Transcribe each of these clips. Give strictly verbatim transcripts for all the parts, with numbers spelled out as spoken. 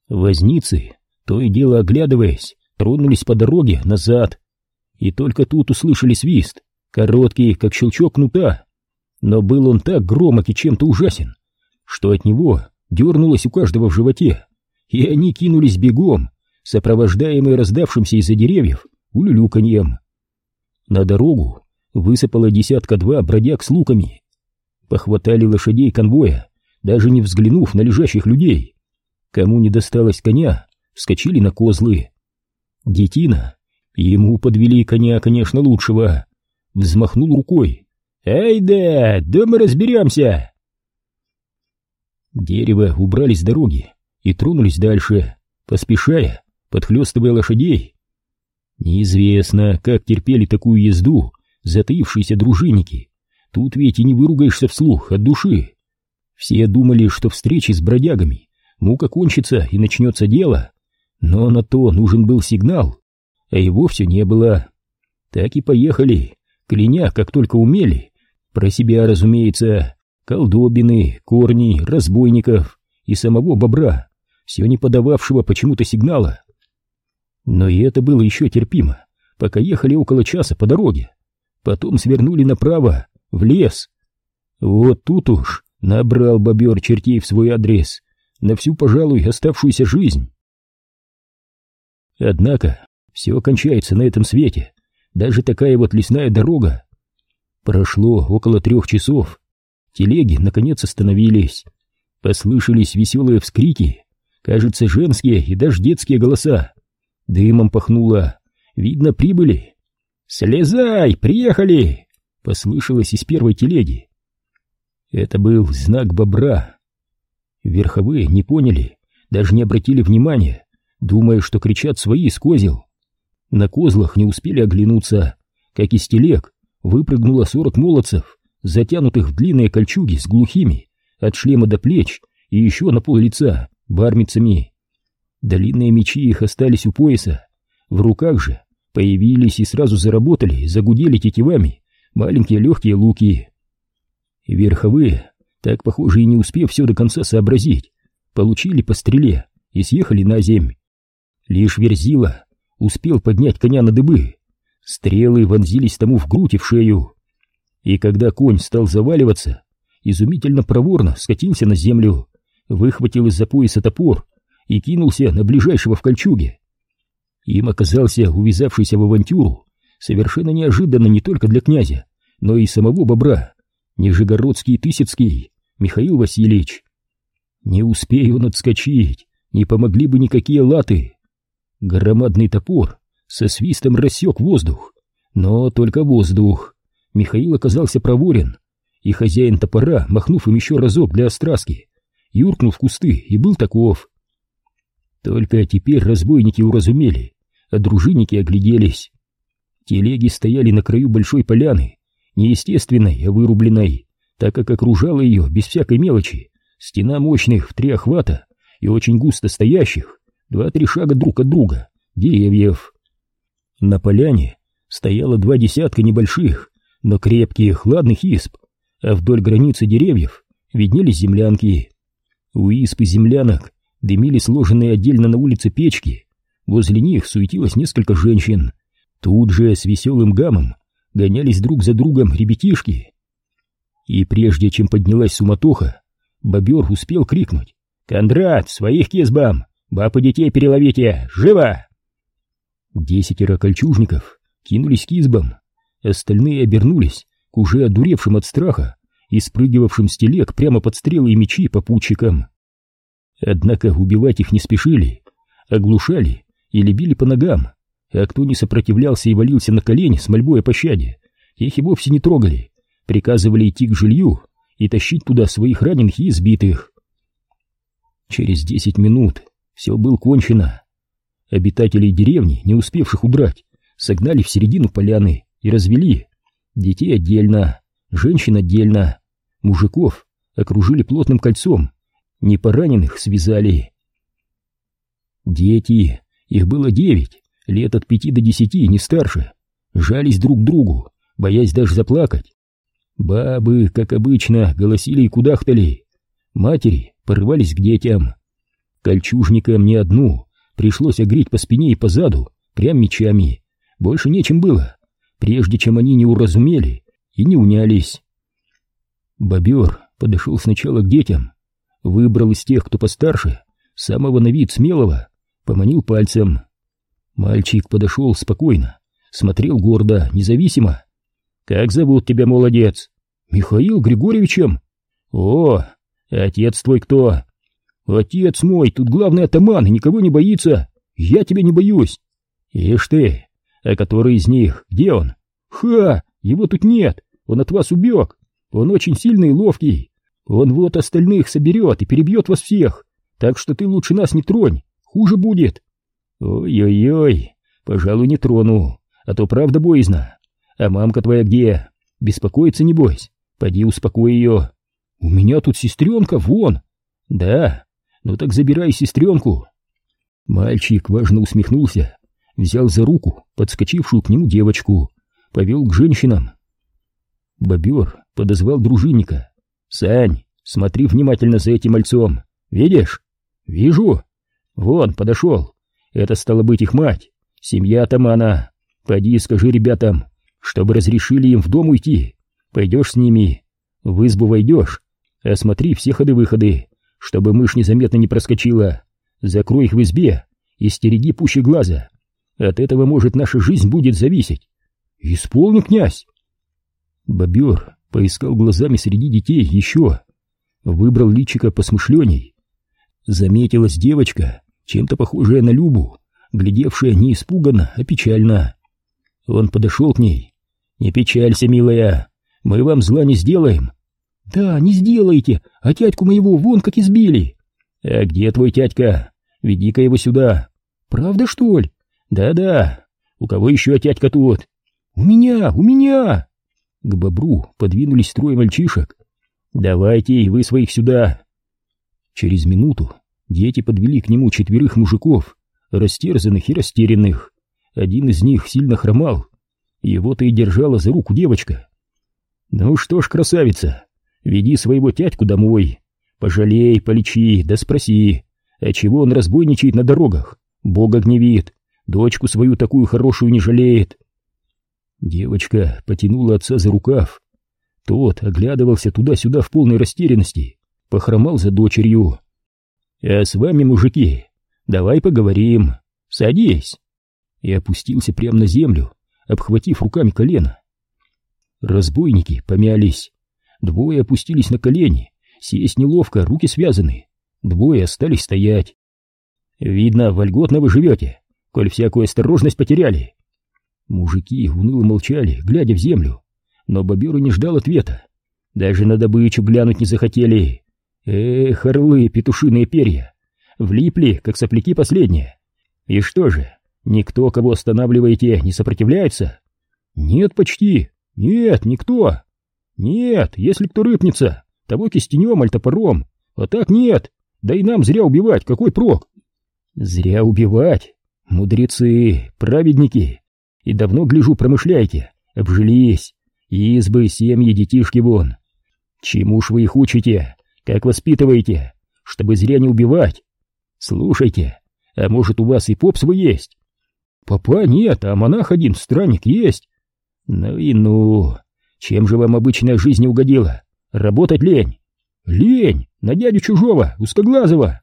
Возницы, то и дело оглядываясь, тронулись по дороге назад. И только тут услышали свист, короткий, как щелчок кнута. Но был он так громок и чем-то ужасен, что от него дернулось у каждого в животе, и они кинулись бегом, сопровождаемые раздавшимся из-за деревьев улюлюканьем. На дорогу высыпало десятка-два бродяг с луками. Похватали лошадей конвоя, даже не взглянув на лежащих людей. Кому не досталось коня, вскочили на козлы. Детина, ему подвели коня, конечно, лучшего, взмахнул рукой. «Эй да, да мы разберемся!» Дерево убрали с дороги и тронулись дальше, поспешая, подхлёстывая лошадей. Неизвестно, как терпели такую езду затаившиеся дружинники. Тут ведь и не выругаешься вслух от души. Все думали, что встречи с бродягами мука кончится и начнется дело, но на то нужен был сигнал, а его все не было. Так и поехали, кляня, как только умели, про себя, разумеется, колдобины, корней, разбойников и самого бобра, все не подававшего почему-то сигнала. Но и это было еще терпимо, пока ехали около часа по дороге. Потом свернули направо, в лес. Вот тут уж набрал бобер чертей в свой адрес на всю, пожалуй, оставшуюся жизнь. Однако все кончается на этом свете, даже такая вот лесная дорога. Прошло около трех часов, телеги наконец остановились. Послышались веселые вскрики, кажется, женские и даже детские голоса. Дымом пахнуло, видно, прибыли. «Слезай, приехали!» — послышалось из первой телеги. Это был знак бобра. Верховые не поняли, даже не обратили внимания, думая, что кричат свои из козел. На козлах не успели оглянуться, как из телег выпрыгнуло сорок молодцев, затянутых в длинные кольчуги с глухими, от шлема до плеч и еще на пол лица, бармицами. Длинные мечи их остались у пояса, в руках же появились и сразу заработали, загудели тетивами маленькие легкие луки. Верховые, так похоже и не успев все до конца сообразить, получили по стреле и съехали на земь. Лишь Верзила успел поднять коня на дыбы, стрелы вонзились тому в грудь и в шею. И когда конь стал заваливаться, изумительно проворно скатился на землю, выхватил из-за пояса топор и кинулся на ближайшего в кольчуге. Им оказался увязавшийся в авантюру совершенно неожиданно не только для князя, но и самого бобра, нижегородский Тысяцкий Михаил Васильевич. Не успея он отскочить, не помогли бы никакие латы. Громадный топор со свистом рассек воздух, но только воздух. Михаил оказался проворен, и хозяин топора, махнув им еще разок для остраски, юркнул в кусты и был таков. Только теперь разбойники уразумели, а дружинники огляделись. Телеги стояли на краю большой поляны, неестественной, а вырубленной, так как окружала ее без всякой мелочи стена мощных в три охвата и очень густо стоящих, два-три шага друг от друга, деревьев. На поляне стояло два десятка небольших, но крепких, ладных исп, а вдоль границы деревьев виднелись землянки. У исп и землянок дымили сложенные отдельно на улице печки, возле них суетилось несколько женщин. Тут же с веселым гамом гонялись друг за другом ребятишки. И прежде чем поднялась суматоха, бобер успел крикнуть: «Кондрат, своих к избам! Баб и детей переловите! Живо!» Десятеро кольчужников кинулись к избам, остальные обернулись к уже одуревшим от страха и спрыгивавшим с телег прямо под стрелы и мечи попутчикам. Однако убивать их не спешили, оглушали или били по ногам, а кто не сопротивлялся и валился на колени с мольбой о пощаде, их и вовсе не трогали, приказывали идти к жилью и тащить туда своих раненых и избитых. Через десять минут все было кончено. Обитателей деревни, не успевших удрать, согнали в середину поляны и развели. Детей отдельно, женщин отдельно, мужиков окружили плотным кольцом, непораненных связали. Дети, их было девять, лет от пяти до десяти, не старше, жались друг к другу, боясь даже заплакать. Бабы, как обычно, голосили и кудахтали, матери порывались к детям. Кольчужникам не одну пришлось огреть по спине и по заду, прям мечами. Больше нечем было, прежде чем они не уразумели и не унялись. Бобер подошел сначала к детям, выбрал из тех, кто постарше, самого на вид смелого, поманил пальцем. Мальчик подошел спокойно, смотрел гордо, независимо. «Как зовут тебя, молодец?» «Михаил Григорьевичем». «О, отец твой кто?» «Отец мой, тут главный атаман и никого не боится. Я тебя не боюсь». «Ишь ты, а который из них, где он?» «Ха, его тут нет, он от вас убег. Он очень сильный и ловкий. Он вот остальных соберет и перебьет вас всех. Так что ты лучше нас не тронь, хуже будет». «Ой-ой-ой, пожалуй, не трону, а то правда боязно. А мамка твоя где? Беспокоится, небось? Поди успокой ее». «У меня тут сестренка, вон». «Да? Ну так забирай сестренку». Мальчик важно усмехнулся, взял за руку подскочившую к нему девочку, повел к женщинам. Бобер подозвал дружинника. «Сань, смотри внимательно за этим мальцом. Видишь?» «Вижу. Вон, подошел. Это стало быть их мать, семья атамана. Пойди и скажи ребятам, чтобы разрешили им в дом уйти. Пойдешь с ними, в избу войдешь, осмотри все ходы-выходы, чтобы мышь незаметно не проскочила. Закрой их в избе и стереги пуще глаза. От этого, может, наша жизнь будет зависеть». «Исполни, князь!» Бобер поискал глазами среди детей еще, выбрал личико посмышленней. Заметилась девочка, чем-то похожая на Любу, глядевшая не испуганно, а печально. Он подошел к ней. «Не печалься, милая, мы вам зла не сделаем». «Да, не сделаете, а тятьку моего вон как избили». «А где твой тятька? Веди-ка его сюда». «Правда, что ли?» «Да-да. У кого еще тятька тут?» «У меня, у меня!» К бобру подвинулись трое мальчишек. «Давайте и вы своих сюда». Через минуту дети подвели к нему четверых мужиков, растерзанных и растерянных. Один из них сильно хромал. Его-то и держала за руку девочка. «Ну что ж, красавица, веди своего тятьку домой. Пожалей, полечи, да спроси, а чего он разбойничает на дорогах? Бога гневит, дочку свою такую хорошую не жалеет». Девочка потянула отца за рукав. Тот оглядывался туда-сюда в полной растерянности, похромал за дочерью. «А с вами, мужики, давай поговорим. Садись!» И опустился прямо на землю, обхватив руками колено. Разбойники помялись. Двое опустились на колени, сесть неловко, руки связаны. Двое остались стоять. «Видно, вольготно вы живете, коль всякую осторожность потеряли». Мужики уныло молчали, глядя в землю, но бобер и не ждал ответа. Даже на добычу глянуть не захотели. Эх, орлы, петушиные перья, влипли, как сопляки последние. И что же, никто, кого останавливаете, не сопротивляется? Нет, почти, нет, никто. Нет, если кто рыпнется, того кистенем аль топором, а так нет, да и нам зря убивать, какой прок? Зря убивать, мудрецы, праведники. И давно, гляжу, промышляете, обжились, избы, семьи, детишки вон. Чему ж вы их учите, как воспитываете, чтобы зря не убивать? Слушайте, а может у вас и поп свой есть? Попа нет, а монах один, странник, есть. Ну и ну, чем же вам обычная жизнь не угодила? Работать лень. Лень, на дядю чужого, узкоглазого.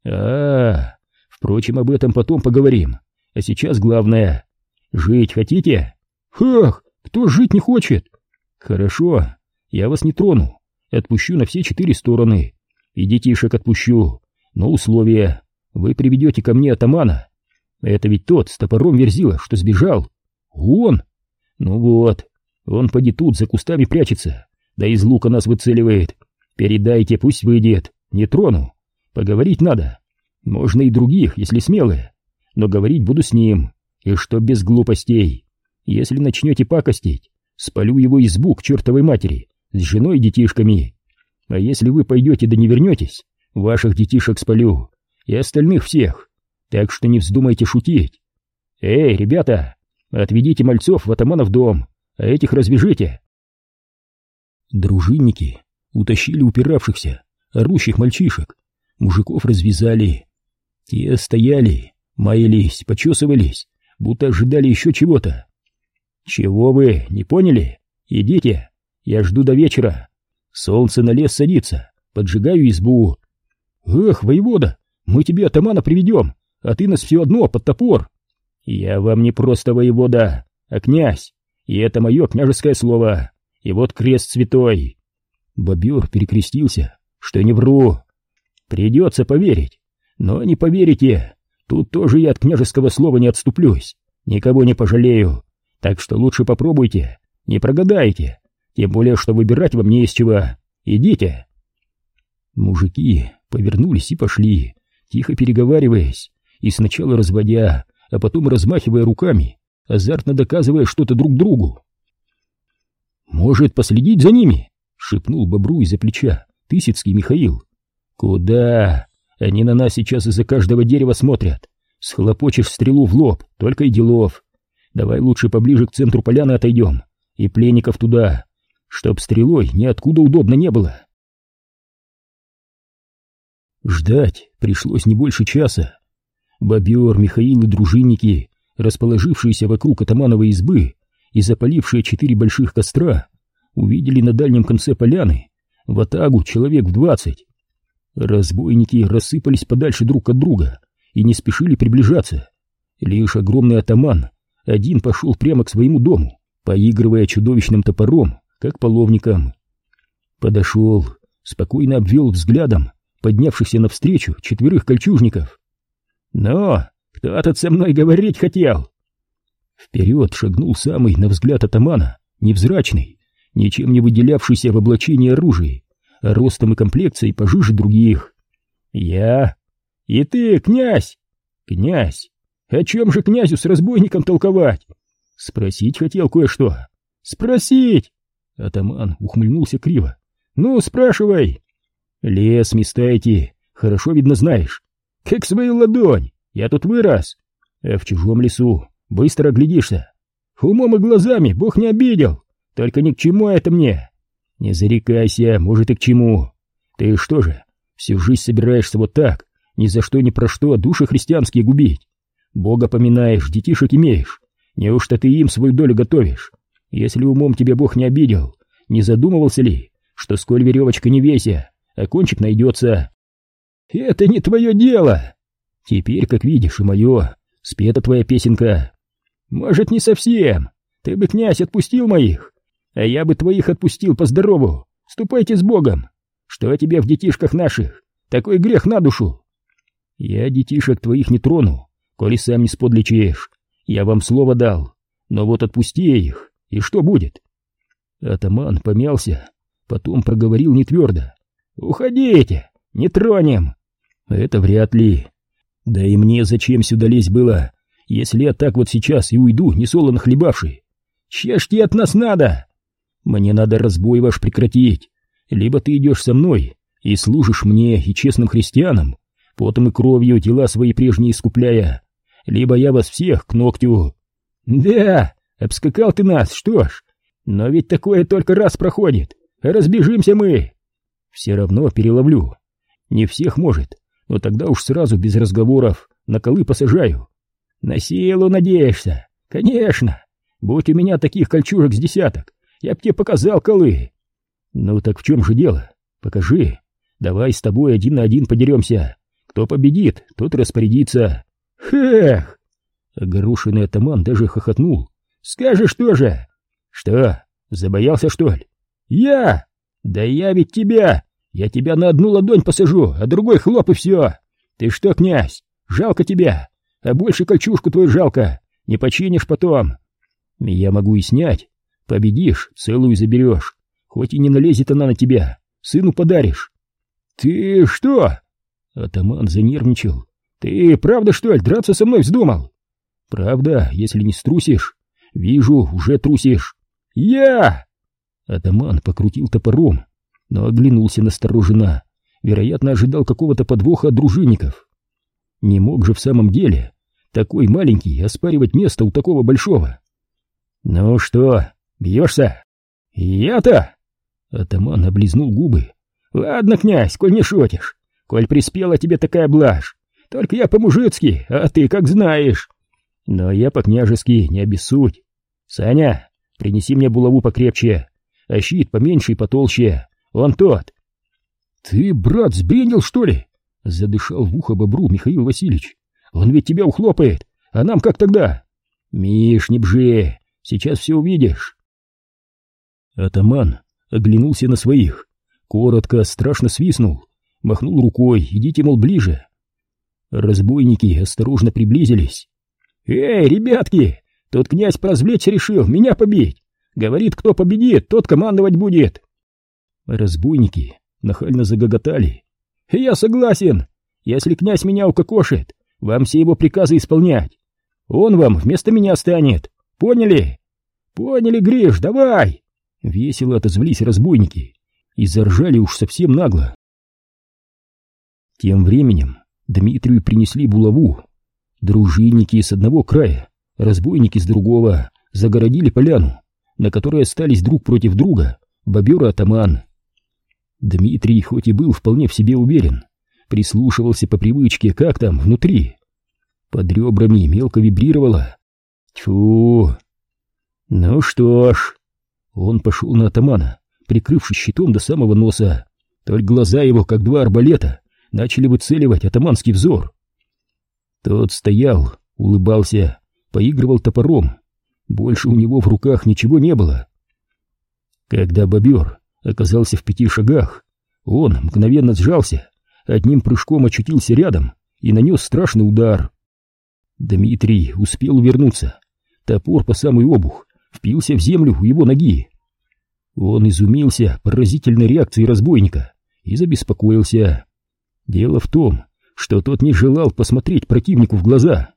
А, впрочем, об этом потом поговорим, а сейчас главное... Жить хотите? Ах, кто жить не хочет? Хорошо, я вас не трону, отпущу на все четыре стороны. И детишек отпущу, но условие: вы приведете ко мне атамана. Это ведь тот с топором Верзила, что сбежал. Он? Ну вот, он поди тут за кустами прячется, да из лука нас выцеливает. Передайте, пусть выйдет, не трону. Поговорить надо. Можно и других, если смелые, но говорить буду с ним. И что без глупостей. Если начнете пакостить, спалю его избу к чертовой матери с женой и детишками. А если вы пойдете да не вернетесь, ваших детишек спалю и остальных всех. Так что не вздумайте шутить. Эй, ребята, отведите мальцов в атаманов дом, а этих развяжите. Дружинники утащили упиравшихся, орущих мальчишек. Мужиков развязали. Те стояли, маялись, почесывались, будто ожидали еще чего-то. «Чего вы, не поняли? Идите, я жду до вечера. Солнце на лес садится, поджигаю избу». «Эх, воевода, мы тебе атамана приведем, а ты нас все одно под топор». «Я вам не просто воевода, а князь, и это мое княжеское слово, и вот крест святой». Бобер перекрестился, что не вру. «Придется поверить, но не поверите, тут тоже я от княжеского слова не отступлюсь, никого не пожалею, так что лучше попробуйте, не прогадаете, тем более, что выбирать вам не из чего. Идите». Мужики повернулись и пошли, тихо переговариваясь, и сначала разводя, а потом размахивая руками, азартно доказывая что-то друг другу. «Может, последить за ними?» — шепнул Бобру из-за плеча Тысяцкий Михаил. «Куда? Они на нас сейчас из-за каждого дерева смотрят. Схлопочешь стрелу в лоб, только и делов. Давай лучше поближе к центру поляны отойдем, и пленников туда, чтоб стрелой ниоткуда удобно не было». Ждать пришлось не больше часа. Бобер, Михаил и дружинники, расположившиеся вокруг атамановой избы и запалившие четыре больших костра, увидели на дальнем конце поляны ватагу человек в двадцать. Разбойники рассыпались подальше друг от друга и не спешили приближаться. Лишь огромный атаман один пошел прямо к своему дому, поигрывая чудовищным топором, как половником. Подошел, спокойно обвел взглядом поднявшихся навстречу четверых кольчужников. «Но кто тут со мной говорить хотел?» Вперед шагнул самый, на взгляд атамана, невзрачный, ничем не выделявшийся в облачении оружия, а ростом и комплекцией пожиже других. «Я? И ты, князь?» «Князь? О чем же князю с разбойником толковать?» «Спросить хотел кое-что». «Спросить?» Атаман ухмыльнулся криво. «Ну, спрашивай». «Лес места эти хорошо, видно, знаешь. Как свою ладонь, я тут вырос. А в чужом лесу быстро оглядишься. Умом и глазами Бог не обидел, только ни к чему это мне. Не зарекайся, может и к чему. Ты что же, всю жизнь собираешься вот так, ни за что ни про что души христианские губить? Бога поминаешь, детишек имеешь, неужто ты им свою долю готовишь? Если умом тебя Бог не обидел, не задумывался ли, что сколь веревочка не веся, а кончик найдется?» «Это не твое дело!» «Теперь, как видишь, и мое. Спета твоя песенка». «Может, не совсем. Ты бы, князь, отпустил моих, а я бы твоих отпустил по-здорову. Ступайте с Богом. Что тебе в детишках наших? Такой грех на душу». «Я детишек твоих не трону, коли сам не сподличаешь. Я вам слово дал, но вот отпусти их, и что будет?» Атаман помялся, потом проговорил нетвердо. «Уходите, не тронем». «Это вряд ли. Да и мне зачем сюда лезть было, если я так вот сейчас и уйду, несолоно хлебавший? Чешьте от нас надо. Мне надо разбой ваш прекратить. Либо ты идешь со мной и служишь мне и честным христианам, потом и кровью дела свои прежние искупляя, либо я вас всех к ногтю». «Да, обскакал ты нас, что ж, но ведь такое только раз проходит, разбежимся мы». «Все равно переловлю. Не всех, может, но тогда уж сразу без разговоров на колы посажаю». «На силу надеешься? Конечно. Будь у меня таких кольчужек с десяток, я б тебе показал колы». «Ну так в чем же дело? Покажи. Давай с тобой один на один подеремся. Кто победит, тот распорядится». «Хех!» Огорошенный атаман даже хохотнул. «Скажешь тоже?» «Что, забоялся, что ли?» «Я? Да я ведь тебя! Я тебя на одну ладонь посажу, а другой хлоп и все! Ты что, князь, жалко тебя, а больше кольчужку твою жалко, не починишь потом. Я могу и снять, победишь, целую заберешь, хоть и не налезет она на тебя, сыну подаришь». «Ты что?» Атаман занервничал. «Ты правда, что ли, драться со мной вздумал?» «Правда, если не струсишь. Вижу, уже трусишь». «Я!» Атаман покрутил топором, но оглянулся настороженно, вероятно, ожидал какого-то подвоха от дружинников. Не мог же в самом деле такой маленький оспаривать место у такого большого. «Ну что, бьешься?» «Я-то?» Атаман облизнул губы. «Ладно, князь, коль не шутишь, коль приспела тебе такая блажь, только я по-мужицки, а ты как знаешь. Но я по-княжески, не обессудь. Саня, принеси мне булаву покрепче, а щит поменьше и потолще, он тот. Ты, брат, сбрендил, что ли? Задышал в ухо бобру Михаил Васильевич. Он ведь тебя ухлопает, а нам как тогда? Миш, не бжи, сейчас все увидишь. Атаман оглянулся на своих, коротко, страшно свистнул, махнул рукой: идите, мол, ближе. Разбойники осторожно приблизились. Эй, ребятки, тут князь поразвлечься решил, меня побить. Говорит, кто победит, тот командовать будет. Разбойники нахально загоготали. Я согласен, если князь меня укокошит, вам все его приказы исполнять. Он вам вместо меня станет, поняли? Поняли, Гриш, давай! Весело отозвались разбойники и заржали уж совсем нагло. Тем временем Дмитрию принесли булаву. Дружинники с одного края, разбойники с другого загородили поляну, на которой остались друг против друга бобер и атаман. Дмитрий, хоть и был вполне в себе уверен, прислушивался по привычке, как там внутри. Под ребрами мелко вибрировало. Тьфу! Ну что ж, он пошел на атамана, прикрывшись щитом до самого носа. Только глаза его, как два арбалета, начали выцеливать атаманский взор. Тот стоял, улыбался, поигрывал топором. Больше у него в руках ничего не было. Когда бобер оказался в пяти шагах, он мгновенно сжался, одним прыжком очутился рядом и нанес страшный удар. Дмитрий успел увернуться. Топор по самый обух впился в землю у его ноги. Он изумился поразительной реакцией разбойника и забеспокоился. Дело в том, что тот не желал посмотреть противнику в глаза.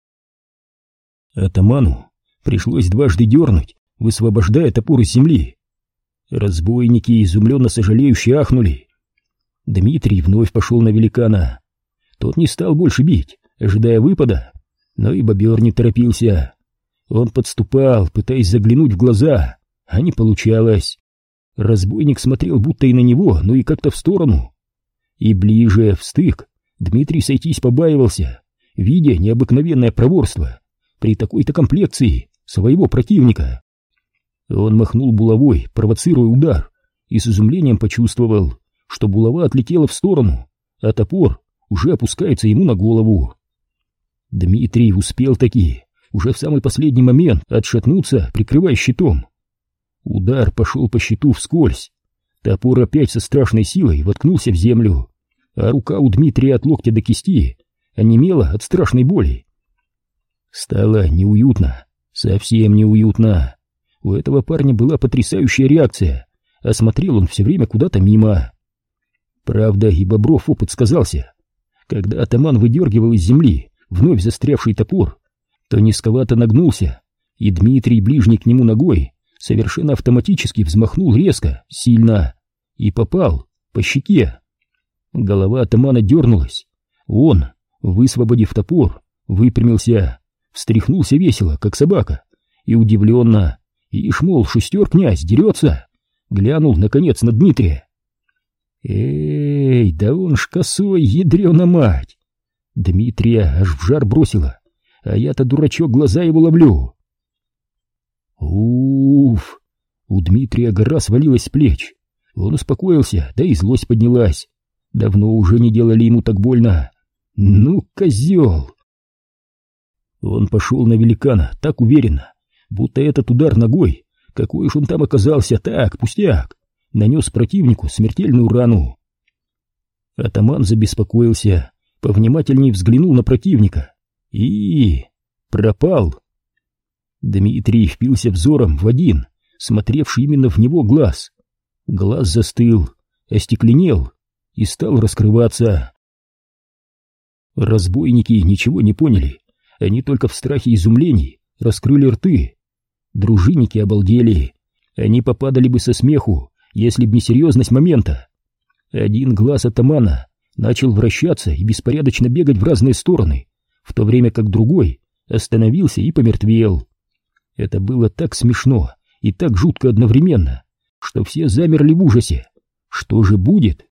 Атаману пришлось дважды дернуть, высвобождая топор из земли. Разбойники изумленно сожалеюще ахнули. Дмитрий вновь пошел на великана. Тот не стал больше бить, ожидая выпада, но и бобер не торопился. Он подступал, пытаясь заглянуть в глаза, а не получалось. Разбойник смотрел будто и на него, но и как-то в сторону. И ближе, в стык, Дмитрий сойтись побаивался, видя необыкновенное проворство при такой-то комплекции своего противника. Он махнул булавой, провоцируя удар, и с изумлением почувствовал, что булава отлетела в сторону, а топор уже опускается ему на голову. Дмитрий успел таки, уже в самый последний момент, отшатнуться, прикрывая щитом. Удар пошел по щиту вскользь. Топор опять со страшной силой воткнулся в землю, а рука у Дмитрия от локтя до кисти онемела от страшной боли. Стало неуютно, совсем неуютно. У этого парня была потрясающая реакция, а смотрел он все время куда-то мимо. Правда, и Бобров опыт сказался. Когда атаман выдергивал из земли вновь застрявший топор, то низковато нагнулся, и Дмитрий, ближний к нему ногой, совершенно автоматически взмахнул резко, сильно, и попал по щеке. Голова атамана дернулась. Он, высвободив топор, выпрямился, встряхнулся весело, как собака, и удивленно, ишь, мол, шустер князь, дерется, глянул, наконец, на Дмитрия. Эй, да он ж косой, ядрена мать! Дмитрия аж в жар бросила, а я-то, дурачок, глаза его ловлю. Уф! У Дмитрия гора свалилась с плеч. Он успокоился, да и злость поднялась. Давно уже не делали ему так больно. Ну, козел! Он пошел на великана так уверенно, будто этот удар ногой, какой уж он там оказался, так, пустяк, нанес противнику смертельную рану. Атаман забеспокоился, повнимательней взглянул на противника и... пропал. Дмитрий впился взором в один, смотревший именно в него глаз. Глаз застыл, остекленел и стал раскрываться. Разбойники ничего не поняли, они только в страхе и изумлении раскрыли рты. Дружинники обалдели, они попадали бы со смеху, если б не серьезность момента. Один глаз атамана начал вращаться и беспорядочно бегать в разные стороны, в то время как другой остановился и помертвел. Это было так смешно и так жутко одновременно, что все замерли в ужасе. Что же будет?